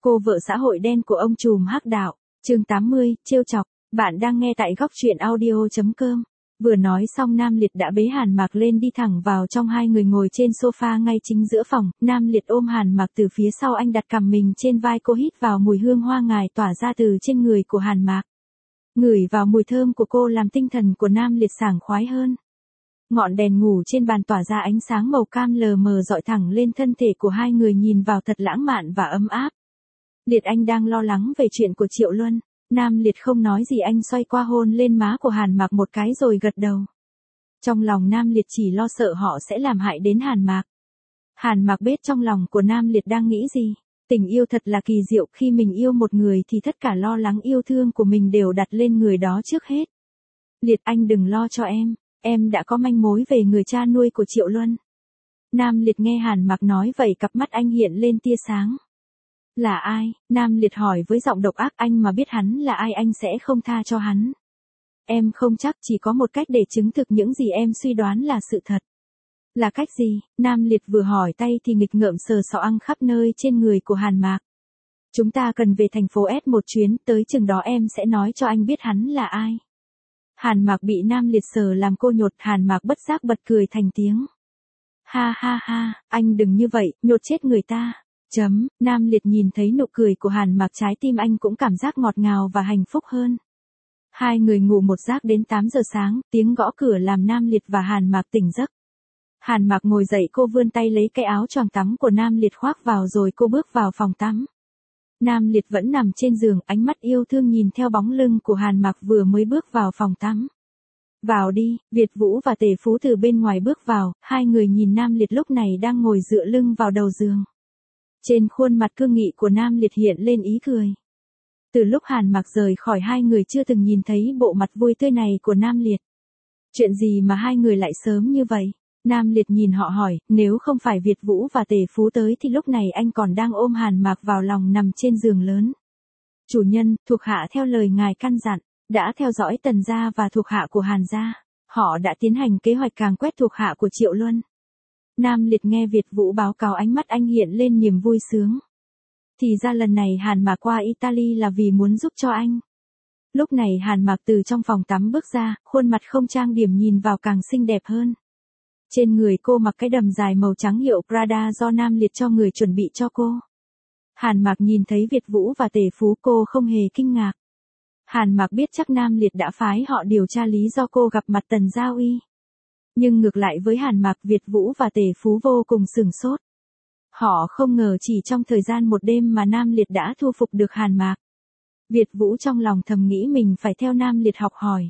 Cô vợ xã hội đen của ông trùm hắc đạo, chương 80, trêu chọc, bạn đang nghe tại góc truyện audio.com. Vừa nói xong Nam Liệt đã bế Hàn Mạc lên đi thẳng vào trong, hai người ngồi trên sofa ngay chính giữa phòng, Nam Liệt ôm Hàn Mạc từ phía sau, anh đặt cằm mình trên vai cô, hít vào mùi hương hoa ngài tỏa ra từ trên người của Hàn Mạc. Ngửi vào mùi thơm của cô làm tinh thần của Nam Liệt sảng khoái hơn. Ngọn đèn ngủ trên bàn tỏa ra ánh sáng màu cam lờ mờ dọi thẳng lên thân thể của hai người, nhìn vào thật lãng mạn và ấm áp. Liệt, anh đang lo lắng về chuyện của Triệu Luân. Nam Liệt không nói gì, anh xoay qua hôn lên má của Hàn Mạc một cái rồi gật đầu. Trong lòng Nam Liệt chỉ lo sợ họ sẽ làm hại đến Hàn Mạc. Hàn Mạc biết trong lòng của Nam Liệt đang nghĩ gì. Tình yêu thật là kỳ diệu, khi mình yêu một người thì tất cả lo lắng yêu thương của mình đều đặt lên người đó trước hết. Liệt, anh đừng lo cho em đã có manh mối về người cha nuôi của Triệu Luân. Nam Liệt nghe Hàn Mạc nói vậy, cặp mắt anh hiện lên tia sáng. Là ai? Nam Liệt hỏi với giọng độc ác, anh mà biết hắn là ai anh sẽ không tha cho hắn. Em không chắc, chỉ có một cách để chứng thực những gì em suy đoán là sự thật. Là cách gì? Nam Liệt vừa hỏi tay thì nghịch ngợm sờ soạng khắp nơi trên người của Hàn Mạc. Chúng ta cần về thành phố S một chuyến, tới chừng đó em sẽ nói cho anh biết hắn là ai. Hàn Mạc bị Nam Liệt sờ làm cô nhột, Hàn Mạc bất giác bật cười thành tiếng. Ha ha ha, anh đừng như vậy, nhột chết người ta. Nam Liệt nhìn thấy nụ cười của Hàn Mạc, trái tim anh cũng cảm giác ngọt ngào và hạnh phúc hơn. Hai người ngủ một giấc đến 8 giờ sáng, tiếng gõ cửa làm Nam Liệt và Hàn Mạc tỉnh giấc. Hàn Mạc ngồi dậy, cô vươn tay lấy cái áo choàng tắm của Nam Liệt khoác vào rồi cô bước vào phòng tắm. Nam Liệt vẫn nằm trên giường, ánh mắt yêu thương nhìn theo bóng lưng của Hàn Mạc vừa mới bước vào phòng tắm. Vào đi, Việt Vũ và Tề Phú từ bên ngoài bước vào, hai người nhìn Nam Liệt lúc này đang ngồi dựa lưng vào đầu giường. Trên khuôn mặt cương nghị của Nam Liệt hiện lên ý cười. Từ lúc Hàn Mạc rời khỏi, hai người chưa từng nhìn thấy bộ mặt vui tươi này của Nam Liệt. Chuyện gì mà hai người lại sớm như vậy? Nam Liệt nhìn họ hỏi, nếu không phải Việt Vũ và Tề Phú tới thì lúc này anh còn đang ôm Hàn Mạc vào lòng nằm trên giường lớn. Chủ nhân, thuộc hạ theo lời ngài căn dặn, đã theo dõi Tần gia và thuộc hạ của Hàn gia. Họ đã tiến hành kế hoạch càn quét thuộc hạ của Triệu Luân. Nam Liệt nghe Việt Vũ báo cáo, ánh mắt anh hiện lên niềm vui sướng. Thì ra lần này Hàn Mạc qua Italy là vì muốn giúp cho anh. Lúc này Hàn Mạc từ trong phòng tắm bước ra, khuôn mặt không trang điểm nhìn vào càng xinh đẹp hơn. Trên người cô mặc cái đầm dài màu trắng hiệu Prada do Nam Liệt cho người chuẩn bị cho cô. Hàn Mạc nhìn thấy Việt Vũ và Tề Phú, cô không hề kinh ngạc. Hàn Mạc biết chắc Nam Liệt đã phái họ điều tra lý do cô gặp mặt Tần Gia Uy. Nhưng ngược lại với Hàn Mạc, Việt Vũ và Tề Phú vô cùng sửng sốt. Họ không ngờ chỉ trong thời gian một đêm mà Nam Liệt đã thu phục được Hàn Mạc. Việt Vũ trong lòng thầm nghĩ mình phải theo Nam Liệt học hỏi.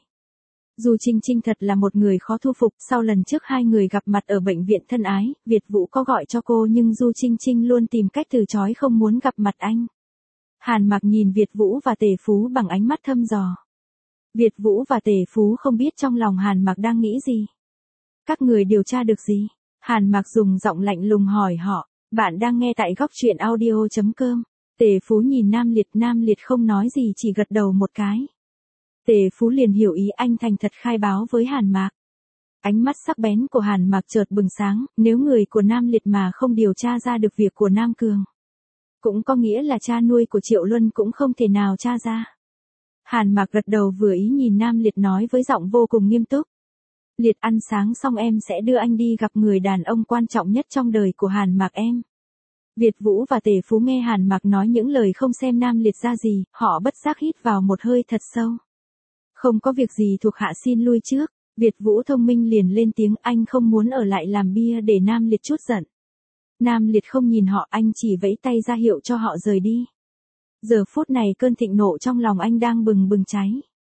Dù Trinh Trinh thật là một người khó thu phục, sau lần trước hai người gặp mặt ở bệnh viện thân ái, Việt Vũ có gọi cho cô nhưng Du Trinh Trinh luôn tìm cách từ chối, không muốn gặp mặt anh. Hàn Mạc nhìn Việt Vũ và Tề Phú bằng ánh mắt thăm dò. Việt Vũ và Tề Phú không biết trong lòng Hàn Mạc đang nghĩ gì. Các người điều tra được gì? Hàn Mạc dùng giọng lạnh lùng hỏi họ. Bạn đang nghe tại góc truyện audio.com. Tề Phú nhìn Nam Liệt không nói gì, chỉ gật đầu một cái. Tề Phú liền hiểu ý, anh thành thật khai báo với Hàn Mạc. Ánh mắt sắc bén của Hàn Mạc chợt bừng sáng, nếu người của Nam Liệt mà không điều tra ra được việc của Nam Cường, cũng có nghĩa là cha nuôi của Triệu Luân cũng không thể nào tra ra. Hàn Mạc gật đầu vừa ý nhìn Nam Liệt nói với giọng vô cùng nghiêm túc. Liệt, ăn sáng xong em sẽ đưa anh đi gặp người đàn ông quan trọng nhất trong đời của Hàn Mạc em. Việt Vũ và Tề Phú nghe Hàn Mạc nói những lời không xem Nam Liệt ra gì, họ bất giác hít vào một hơi thật sâu. Không có việc gì, thuộc hạ xin lui trước. Việt Vũ thông minh liền lên tiếng, anh không muốn ở lại làm bia để Nam Liệt chút giận. Nam Liệt không nhìn họ, anh chỉ vẫy tay ra hiệu cho họ rời đi. Giờ phút này cơn thịnh nộ trong lòng anh đang bừng bừng cháy.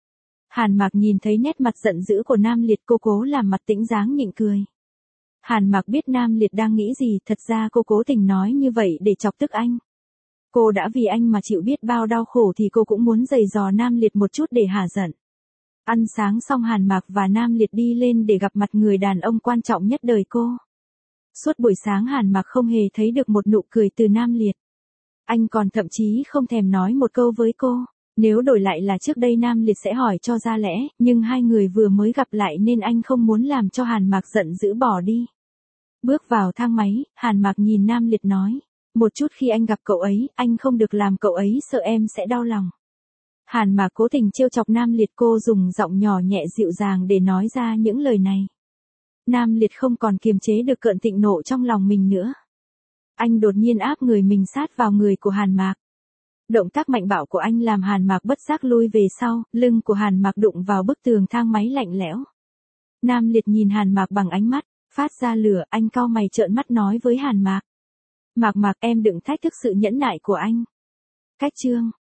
Hàn Mạc nhìn thấy nét mặt giận dữ của Nam Liệt, cô cố làm mặt tĩnh dáng nhịn cười. Hàn Mạc biết Nam Liệt đang nghĩ gì, thật ra cô cố tình nói như vậy để chọc tức anh. Cô đã vì anh mà chịu biết bao đau khổ thì cô cũng muốn giày dò Nam Liệt một chút để hả giận. Ăn sáng xong Hàn Mạc và Nam Liệt đi lên để gặp mặt người đàn ông quan trọng nhất đời cô. Suốt buổi sáng Hàn Mạc không hề thấy được một nụ cười từ Nam Liệt. Anh còn thậm chí không thèm nói một câu với cô. Nếu đổi lại là trước đây Nam Liệt sẽ hỏi cho ra lẽ, nhưng hai người vừa mới gặp lại nên anh không muốn làm cho Hàn Mạc giận dữ bỏ đi. Bước vào thang máy, Hàn Mạc nhìn Nam Liệt nói. Một chút khi anh gặp cậu ấy, anh không được làm cậu ấy sợ, em sẽ đau lòng. Hàn Mạc cố tình trêu chọc Nam Liệt, cô dùng giọng nhỏ nhẹ dịu dàng để nói ra những lời này. Nam Liệt không còn kiềm chế được cơn thịnh nộ trong lòng mình nữa. Anh đột nhiên áp người mình sát vào người của Hàn Mạc. Động tác mạnh bạo của anh làm Hàn Mạc bất giác lui về sau, lưng của Hàn Mạc đụng vào bức tường thang máy lạnh lẽo. Nam Liệt nhìn Hàn Mạc bằng ánh mắt phát ra lửa, anh cau mày trợn mắt nói với Hàn Mạc. Mạc, em đừng thách thức sự nhẫn nại của anh. Cách chương